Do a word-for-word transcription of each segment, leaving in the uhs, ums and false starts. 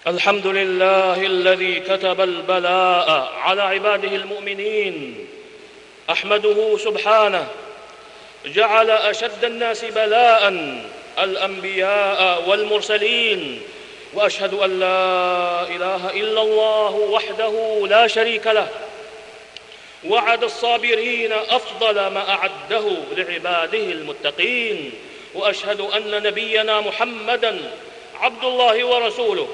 الحمد لله الذي كتب البلاء على عباده المؤمنين. أحمده سبحانه، جعل أشد الناس بلاء الأنبياء والمرسلين، وأشهد أن لا إله إلا الله وحده لا شريك له، وعد الصابرين أفضل ما أعده لعباده المتقين. وأشهد أن نبينا محمدًا عبد الله ورسوله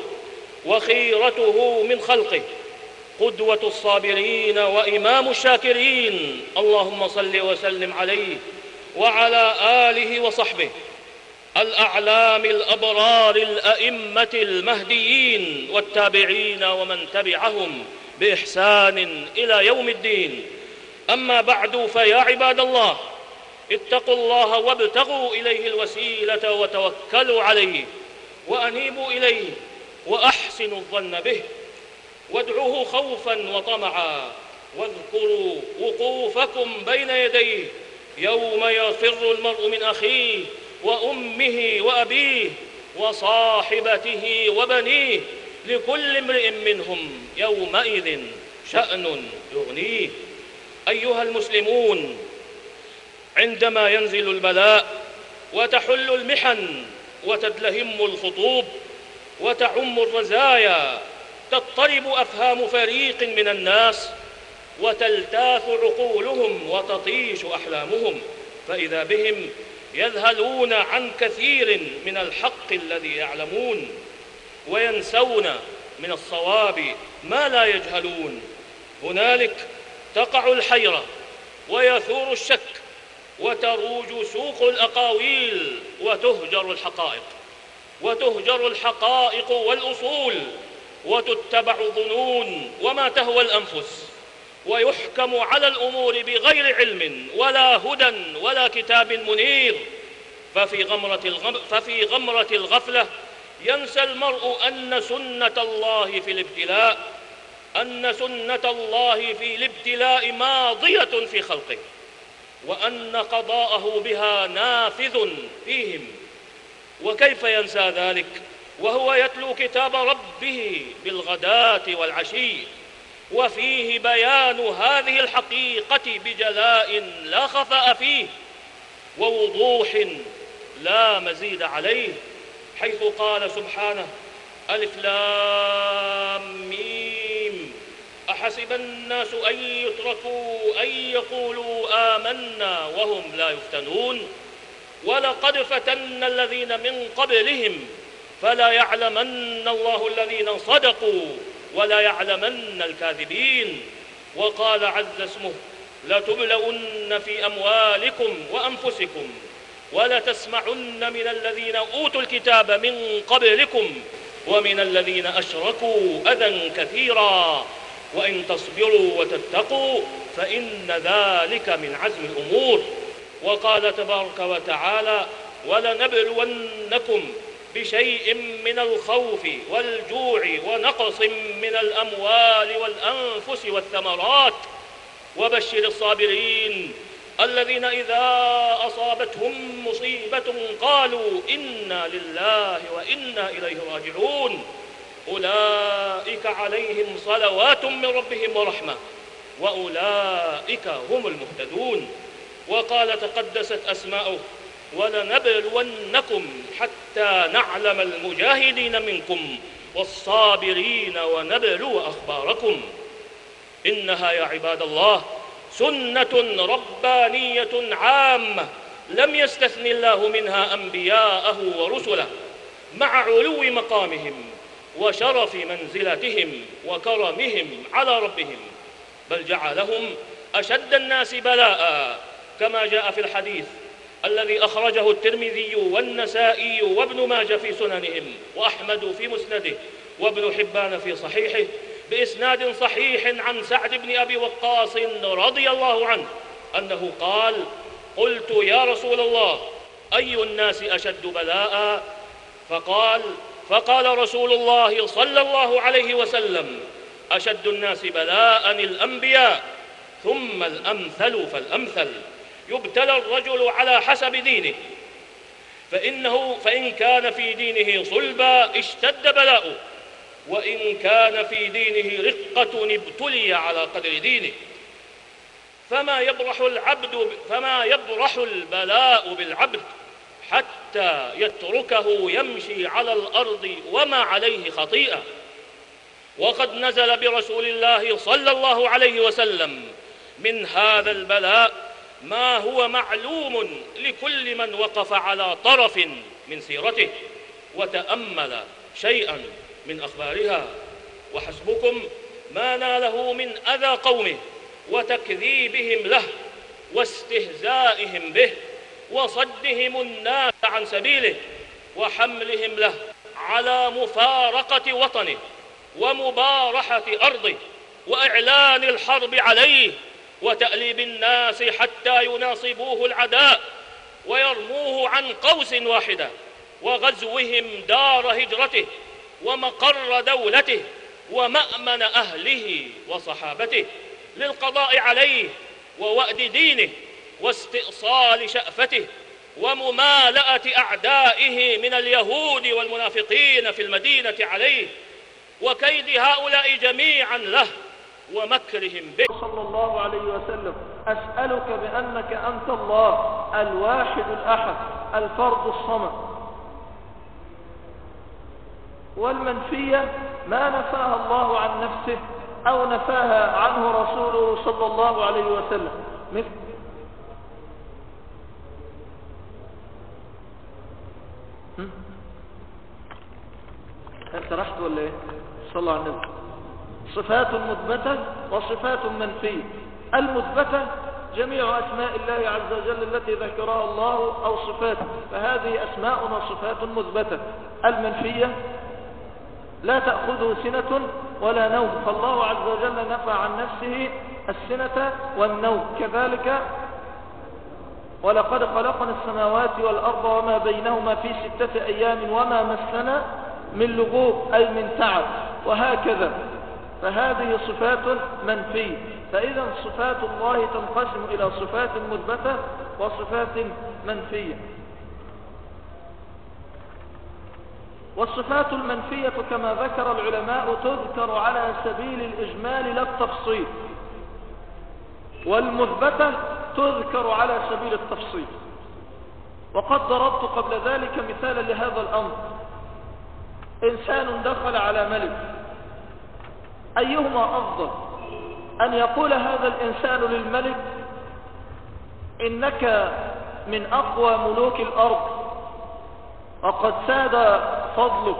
وخيرته من خلقه، قدوة الصابرين وإمام الشاكرين. اللهم صل وسلم عليه وعلى آله وصحبه الأعلام الأبرار الأئمة المهديين والتابعين ومن تبعهم بإحسان إلى يوم الدين. أما بعد، فيا عباد الله، اتقوا الله وابتغوا إليه الوسيلة وتوكلوا عليه وأنيبوا إليه وأحسنوا الظن به وادعوه خوفا وطمعا، واذكروا وقوفكم بين يديه يوم يفر المرء من أخيه وأمه وأبيه وصاحبته وبنيه، لكل امرئ منهم يومئذ شأن يغنيه. أيها المسلمون، عندما ينزل البلاء وتحل المحن وتدلهم الخطوب وتعم الرزايا، تضطرب أفهام فريق من الناس وتلتاث عقولهم وتطيش أحلامهم، فإذا بهم يذهلون عن كثير من الحق الذي يعلمون، وينسون من الصواب ما لا يجهلون. هنالك تقع الحيرة ويثور الشك وتروج سوق الأقاويل وتهجر الحقائق وتهجر الحقائق والأصول وتتبع الظنون وما تهوى الأنفس، ويحكم على الأمور بغير علم ولا هدى ولا كتاب منير. ففي غمرة, الغم ففي غمرة الغفلة ينسى المرء أن سنة الله في الابتلاء أن سنة الله في الابتلاء ماضية في خلقه، وأن قضاءه بها نافذ فيهم. وكيف ينسى ذلك وهو يتلو كتاب ربه بالغداة والعشي، وفيه بيان هذه الحقيقة بجلاء لا خفاء فيه ووضوح لا مزيد عليه، حيث قال سبحانه: ألف لام ميم، أحسب الناس أن يتركوا أن يقولوا آمنا وهم لا يفتنون، ولقد فتنا الذين من قبلهم فلا يعلمن الله الذين صدقوا ولا يعلمن الكاذبين. وقال عز اسمه: لتبلون في أموالكم وأنفسكم ولتسمعن من الذين أوتوا الكتاب من قبلكم ومن الذين أشركوا أذى كثيرا وإن تصبروا وتتقوا فإن ذلك من عزم الأمور. وقال تبارك وتعالى: ولنبلونكم بشيء من الخوف والجوع ونقص من الأموال والأنفس والثمرات وبشر الصابرين الذين إذا أصابتهم مصيبة قالوا إنا لله وإنا إليه راجعون، أولئك عليهم صلوات من ربهم ورحمة وأولئك هم المهتدون. وقال تقدست أسماؤه: ولنبلونكم حتى نعلم المجاهدين منكم والصابرين ونبلو أخباركم. إنها يا عباد الله سنة ربانية عامة لم يستثن الله منها أنبياءه ورسله، مع علو مقامهم وشرف منزلتهم وكرمهم على ربهم، بل جعلهم أشد الناس بلاء، كما جاء في الحديث الذي أخرجه الترمذي والنسائي وابن ماجه في سننهم وأحمد في مسنده وابن حبان في صحيحه بإسناد صحيح عن سعد بن أبي وقاص رضي الله عنه أنه قال: قلت يا رسول الله أي الناس أشد بلاء؟ فقال فقال رسول الله صلى الله عليه وسلم: أشد الناس بلاء الأنبياء، ثم الأمثل فالأمثل، يبتلى الرجل على حسب دينه، فإنه فإن كان في دينه صلبا اشتد بلاؤه، وإن كان في دينه رقة ابتلي على قدر دينه. فما يبرح العبد فما يبرح البلاء بالعبد حتى يتركه يمشي على الأرض وما عليه خطيئة. وقد نزل برسول الله صلى الله عليه وسلم من هذا البلاء ما هو معلوم لكل من وقف على طرف من سيرته وتأمل شيئا من أخبارها. وحسبكم ما ناله من أذى قومه وتكذيبهم له واستهزائهم به وصدهم الناس عن سبيله وحملهم له على مفارقة وطنه ومبارحة أرضه وإعلان الحرب عليه وتأليب الناس حتى يناصبوه العداء ويرموه عن قوس واحدة وغزوهم دار هجرته ومقر دولته ومأمن أهله وصحابته للقضاء عليه ووأد دينه واستئصال شأفته وممالأة أعدائه من اليهود والمنافقين في المدينة عليه وكيد هؤلاء جميعا له ومكرهم به. صلى الله عليه وسلم: أسألك بأنك أنت الله الواحد الأحد الفرد الصمد. والمنفية ما نفاها الله عن نفسه أو نفاها عنه رسوله صلى الله عليه وسلم، مثل انت رحت ولا ايه؟ صلى الله عليه وسلم. صفات مثبتة وصفات منفية. المثبتة جميع أسماء الله عز وجل التي ذكرها الله أو صفاته، فهذه أسماء وصفات مثبتة. المنفية لا تأخذه سنة ولا نوم، فالله عز وجل نفى عن نفسه السنة والنوم. كذلك: ولقد خلقنا السماوات والأرض وما بينهما في ستة أيام وما مسنا من لغوب أي من تعب، وهكذا. فهذه صفات منفية. فإذا صفات الله تنقسم إلى صفات مثبتة وصفات منفية. والصفات المنفية كما ذكر العلماء تذكر على سبيل الإجمال لا التفصيل، والمثبتة تذكر على سبيل التفصيل. وقد ضربت قبل ذلك مثالا لهذا الأمر. إنسان دخل على ملك، أيهما أفضل؟ أن يقول هذا الإنسان للملك: إنك من أقوى ملوك الأرض وقد ساد فضلك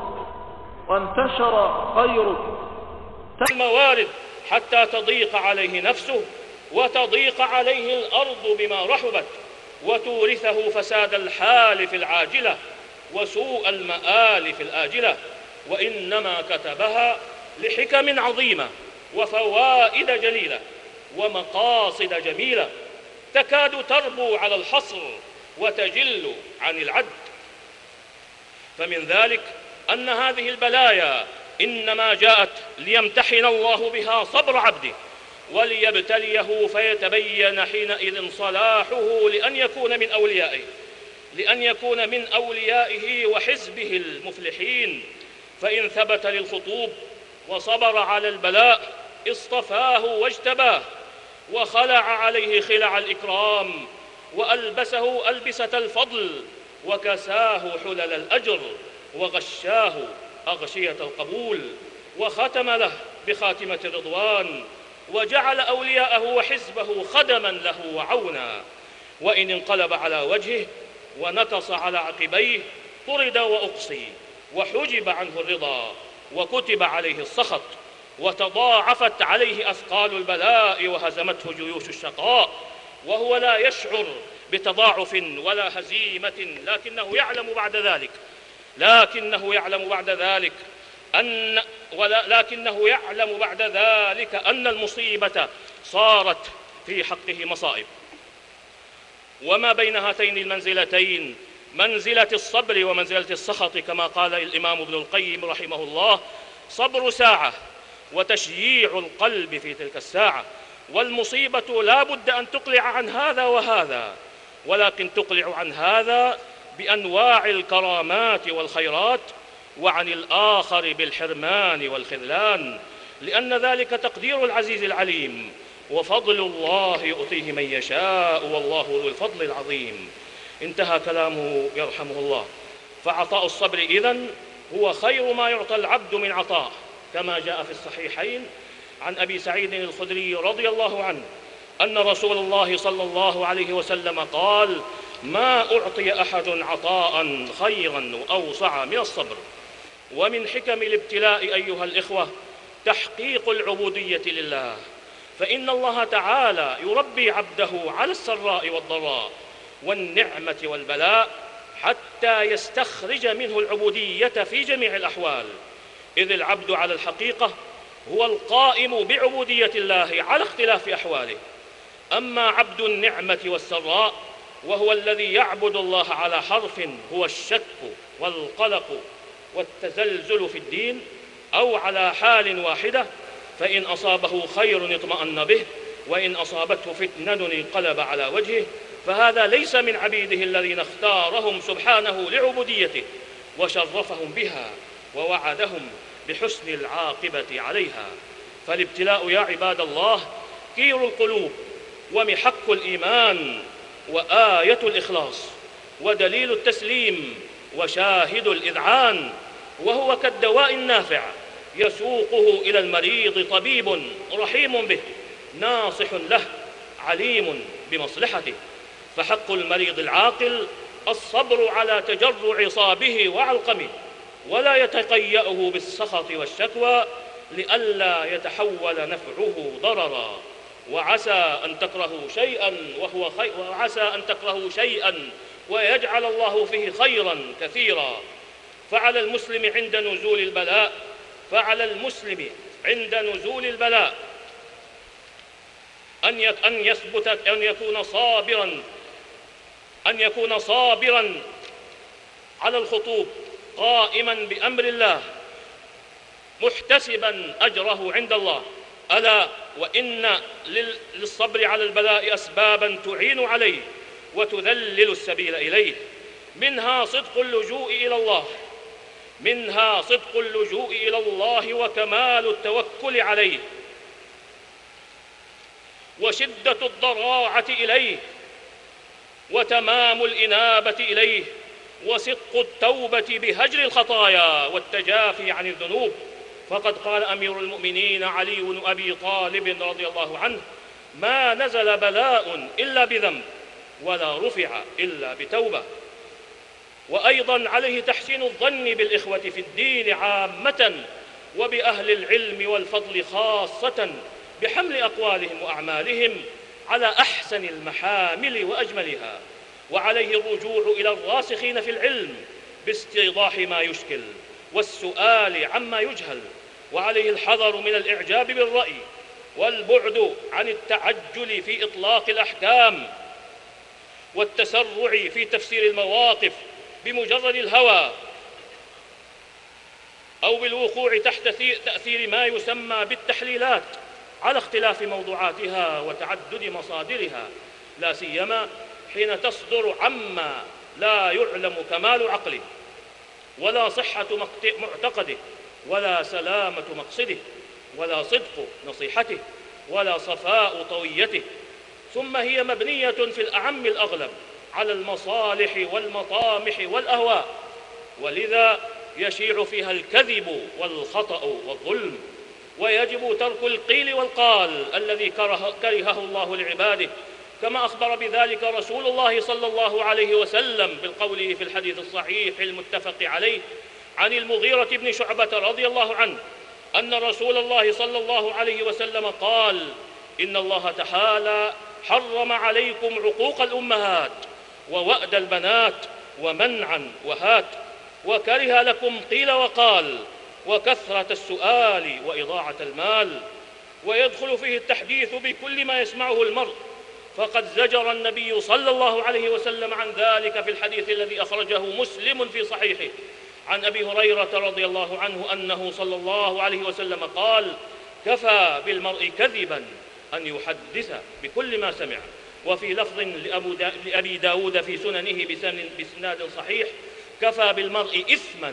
وانتشر خيرك الموارد حتى تضيق عليه نفسه وتضيق عليه الأرض بما رحبت وتورثه فساد الحال في العاجلة وسوء المآل في الآجلة، وإنما كتبها لحكم عظيمة وفوائد جليلة ومقاصد جميلة تكاد تربو على الحصر وتجل عن العد. فمن ذلك أن هذه البلايا إنما جاءت ليمتحن الله بها صبر عبده وليبتليه فيتبين حينئذ صلاحه لأن يكون من أوليائه لأن يكون من أوليائه وحزبه المفلحين. فإن ثبت للخطوب وصبر على البلاء اصطفاه واجتباه وخلع عليه خلع الإكرام وألبسه ألبسة الفضل وكساه حلل الأجر وغشاه أغشية القبول وختم له بخاتمة الرضوان وجعل أولياءه وحزبه خدما له وعونا. وإن انقلب على وجهه ونكص على عقبيه طرد وأقصي وحجب عنه الرضا وكتب عليه السخط وتضاعفت عليه أثقال البلاء وهزمته جيوش الشقاء وهو لا يشعر بتضاعف ولا هزيمة، لكنه يعلم بعد ذلك لكنه يعلم بعد ذلك أن ولا لكنه يعلم بعد ذلك أن المصيبة صارت في حقه مصائب. وما بين هاتين المنزلتين منزلة الصبر ومنزلة السخط كما قال الإمام ابن القيم رحمه الله: صبر ساعة وتشييع القلب في تلك الساعة، والمصيبة لا بد أن تقلع عن هذا وهذا، ولكن تقلع عن هذا بأنواع الكرامات والخيرات وعن الآخر بالحرمان والخذلان، لأن ذلك تقدير العزيز العليم، وفضل الله يؤتيه من يشاء، والله ذو الفضل العظيم. انتهى كلامه يرحمه الله. فعطاء الصبر إذن هو خير ما يعطى العبد من عطاء، كما جاء في الصحيحين عن أبي سعيد الخدري رضي الله عنه أن رسول الله صلى الله عليه وسلم قال: ما أعطي أحد عطاء خيرا وأوسع من الصبر. ومن حكم الابتلاء أيها الإخوة تحقيق العبودية لله، فإن الله تعالى يربي عبده على السراء والضراء والنعمة والبلاء حتى يستخرج منه العبودية في جميع الأحوال، إذ العبد على الحقيقة هو القائم بعبودية الله على اختلاف أحواله. أما عبد النعمة والسراء وهو الذي يعبد الله على حرف هو الشك والقلق والتزلزل في الدين، أو على حال واحدة، فإن أصابه خير اطمأن به، وإن أصابته فتنة انقلب على وجهه، فهذا ليس من عبيده الذين اختارهم سبحانه لعبوديته وشرفهم بها ووعدهم بحسن العاقبة عليها. فالابتلاء يا عباد الله كير القلوب ومحك الإيمان وآية الإخلاص ودليل التسليم وشاهد الإذعان، وهو كالدواء النافع يسوقه إلى المريض طبيب رحيم به ناصح له عليم بمصلحته. فحق المريض العاقل الصبر على تجرع صابه وعلقمه، ولا يتقيأه بالسخط والشكوى لئلا يتحول نفعه ضررا. وعسى أن تكرهوا شيئا وهو خير، وعسى أن تكرهوا شيئا ويجعل الله فيه خيرا كثيرا. فعلى المسلم عند نزول البلاء فعلى المسلم عند نزول البلاء أن أن يثبت أن يكون صابرا أن يكون صابرا على الخطوب، قائما بأمر الله، محتسبا أجره عند الله. ألا وإن للصبر على البلاء أسبابا تعين عليه وتذلل السبيل إليه، منها صدق اللجوء إلى الله منها صدق اللجوء إلى الله وكمال التوكل عليه، وشدة الضراعة إليه، وتمام الإنابة إليه، وصدق التوبة بهجر الخطايا والتجافي عن الذنوب. فقد قال أمير المؤمنين علي بن أبي طالب رضي الله عنه: ما نزل بلاء إلا بذنب، ولا رفع إلا بتوبة. وأيضا عليه تحسين الظن بالإخوة في الدين عامة وبأهل العلم والفضل خاصة، بحمل أقوالهم وأعمالهم على أحسن المحامل وأجملها. وعليه الرجوع إلى الراسخين في العلم باستيضاح ما يشكل والسؤال عما يجهل. وعليه الحذر من الإعجاب بالرأي والبعد عن التعجل في إطلاق الأحكام والتسرع في تفسير المواقف بمجرد الهوى أو بالوقوع تحت تأثير ما يسمى بالتحليلات على اختلاف موضوعاتها وتعدد مصادرها، لا سيما حين تصدر عما لا يعلم كمال عقله ولا صحة معتقده ولا سلامة مقصده ولا صدق نصيحته ولا صفاء طويته. ثم هي مبنية في الأعم الأغلب على المصالح والمطامح والأهواء، ولذا يشيع فيها الكذب والخطأ والظلم. ويجب ترك القيل والقال الذي كره كرهه الله لعباده، كما أخبر بذلك رسول الله صلى الله عليه وسلم بالقول في الحديث الصحيح المتفق عليه عن المغيرة بن شعبة رضي الله عنه أن رسول الله صلى الله عليه وسلم قال: إن الله تعالى حرم عليكم عقوق الأمهات ووأد البنات ومنعا وهات، وكره لكم قيل وقال وكثرة السؤال وإضاعة المال. ويدخل فيه التحديث بكل ما يسمعه المرء، فقد زجر النبي صلى الله عليه وسلم عن ذلك في الحديث الذي أخرجه مسلم في صحيحه عن أبي هريرة رضي الله عنه أنه صلى الله عليه وسلم قال: كفى بالمرء كذبا أن يحدث بكل ما سمع. وفي لفظ لأبي داود في سننه بسناد صحيح: كفى بالمرء إثما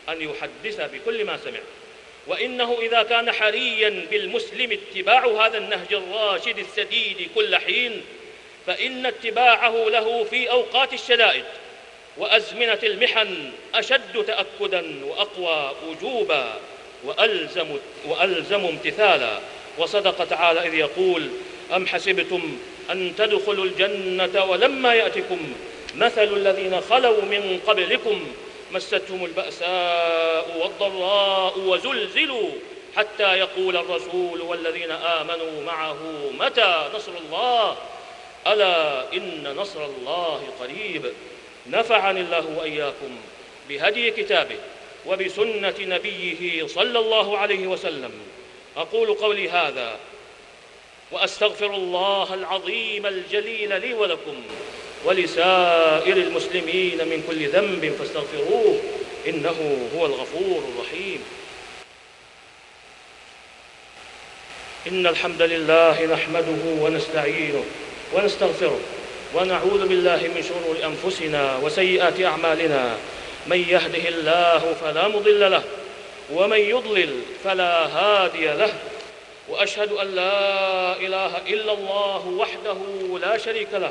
أن يحدث بكل ما سمع. وإنه إذا كان حريا بالمسلم اتباع هذا النهج الراشد السديد كل حين، فإن اتباعه له في أوقات الشدائد وأزمنة المحن أشد تأكدا وأقوى وجوبا وألزم, وألزم امتثالا. وصدق تعالى إذ يقول: أم حسبتم أن تدخلوا الجنة ولما يأتكم مثل الذين خلوا من قبلكم مستهم البأساء والضراء وزلزلوا حتى يقول الرسول والذين آمنوا معه متى نصر الله ألا إن نصر الله قريب. نفعني الله وإياكم بهدي كتابه وبسنة نبيه صلى الله عليه وسلم. أقول قولي هذا وأستغفر الله العظيم الجليل لي ولكم ولسائر المسلمين من كل ذنب فاستغفروه إنه هو الغفور الرحيم. إن الحمد لله نحمده ونستعينه ونستغفره ونعوذ بالله من شرور أنفسنا وسيئات أعمالنا. من يهده الله فلا مضل له ومن يضلل فلا هادي له. وأشهد أن لا إله إلا الله وحده لا شريك له،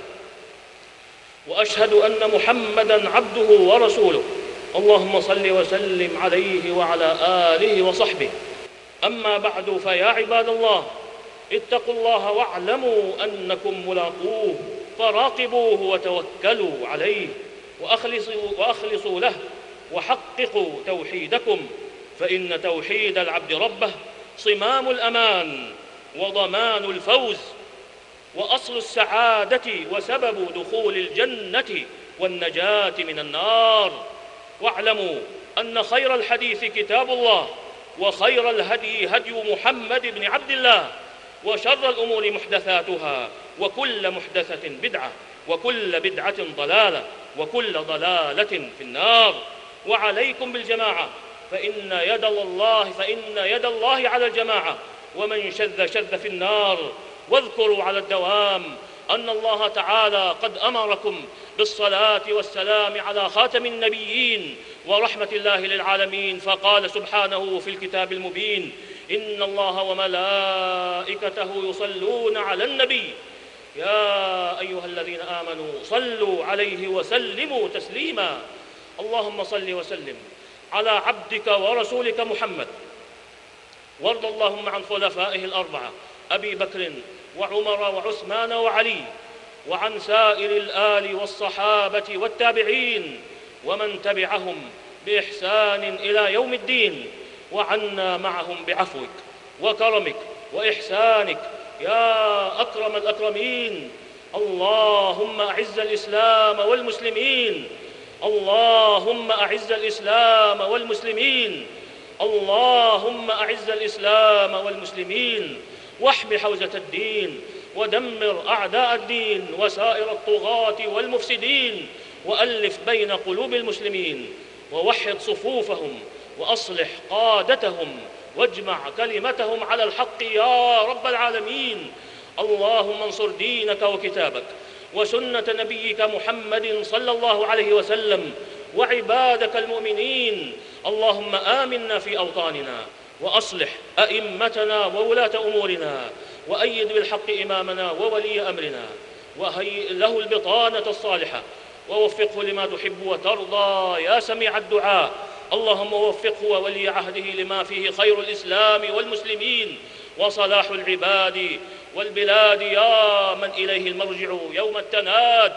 وأشهد أن محمدًا عبده ورسوله. اللهم صل وسلم عليه وعلى آله وصحبه. أما بعد، فيا عباد الله، اتقوا الله واعلموا أنكم ملاقوه، فراقبوه وتوكلوا عليه وأخلصوا, وأخلصوا له وحققوا توحيدكم، فإن توحيد العبد ربه صمام الأمان وضمان الفوز وأصل السعادة وسبب دخول الجنة والنجاة من النار. واعلموا أن خير الحديث كتاب الله، وخير الهدي هدي محمد بن عبد الله، وشر الأمور محدثاتها، وكل محدثة بدعة، وكل بدعة ضلالة، وكل ضلالة في النار. وعليكم بالجماعة، فإن يد الله فإن يد الله على الجماعة، ومن شذ شذ في النار. واذكروا على الدوام أن الله تعالى قد أمركم بالصلاة والسلام على خاتم النبيين ورحمة الله للعالمين، فقال سبحانه في الكتاب المبين: إن الله وملائكته يصلون على النبي يا أيها الذين آمنوا صلوا عليه وسلموا تسليما. اللهم صل وسلم على عبدك ورسولك محمد، وارض اللهم عن خلفائه الأربعة أبي بكر وعمر وعثمان وعلي، وعن سائر الآل والصحابة والتابعين ومن تبعهم بإحسان إلى يوم الدين، وعنا معهم بعفوك وكرمك وإحسانك يا أكرم الأكرمين. اللهم أعز الإسلام والمسلمين، اللهم أعز الإسلام والمسلمين، اللهم أعز الإسلام والمسلمين، واحم حوزة الدين، ودمر أعداء الدين وسائر الطغاة والمفسدين، وألف بين قلوب المسلمين، ووحد صفوفهم، وأصلح قادتهم، واجمع كلمتهم على الحق يا رب العالمين. اللهم انصر دينك وكتابك وسنة نبيك محمد صلى الله عليه وسلم وعبادك المؤمنين. اللهم آمنا في أوطاننا، وأصلح أئمتنا وولاة أمورنا، وأيد بالحق إمامنا وولي أمرنا، وهيئ له البطانة الصالحة، ووفقه لما تحب وترضى يا سميع الدعاء. اللهم وفقه وولي عهده لما فيه خير الإسلام والمسلمين وصلاح العباد والبلاد يا من إليه المرجع يوم التناد.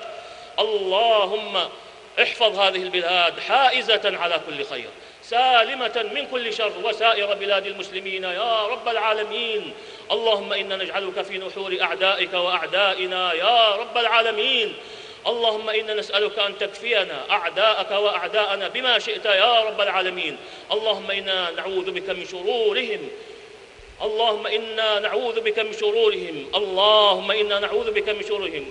اللهم احفظ هذه البلاد حائزة على كل خير، سالمة من كل شر، وسائر بلاد المسلمين يا رب العالمين. اللهم إنا نجعلك في نحور أعدائك وأعدائنا يا رب العالمين. اللهم إنا نسألك أن تكفينا أعداءك وأعداءنا بما شئت يا رب العالمين. اللهم إنا نعوذ بك من شرورهم اللهم إنا نعوذ بك من شرورهم اللهم إنا نعوذ بك من شرورهم.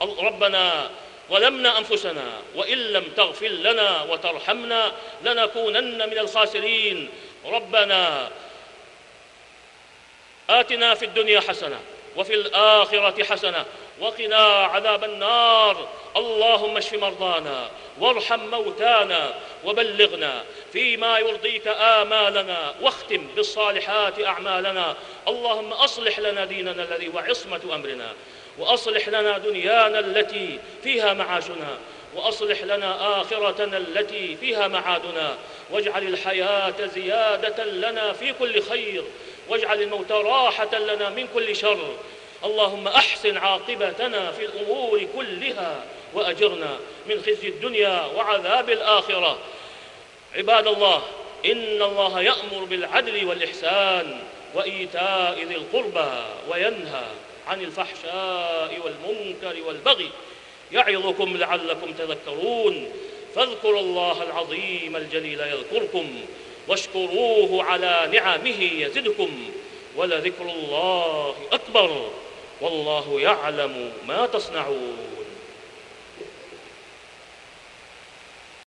ربنا ظلمنا أنفسنا وإن لم تغفر لنا وترحمنا لنكونن من الخاسرين. ربنا آتنا في الدنيا حسنة وفي الآخرة حسنة وقنا عذاب النار. اللهم اشف مرضانا وارحم موتانا وبلغنا فيما يرضيك آمالنا واختم بالصالحات أعمالنا. اللهم أصلح لنا ديننا الذي هو عصمة أمرنا، وأصلح لنا دنيانا التي فيها معاشنا، وأصلح لنا آخرتنا التي فيها معادنا، واجعل الحياة زيادة لنا في كل خير، واجعل الموت راحة لنا من كل شر. اللهم أحسن عاقبتنا في الأمور كلها، وأجرنا من خزي الدنيا وعذاب الآخرة. عباد الله، إن الله يأمر بالعدل والإحسان وإيتاء ذي القربى وينهى عن الفحشاء والمنكر والبغي، يعظكم لعلكم تذكرون. فاذكروا الله العظيم الجليل يذكركم، واشكروه على نعمه يزدكم، ولذكر الله أكبر، والله يعلم ما تصنعون.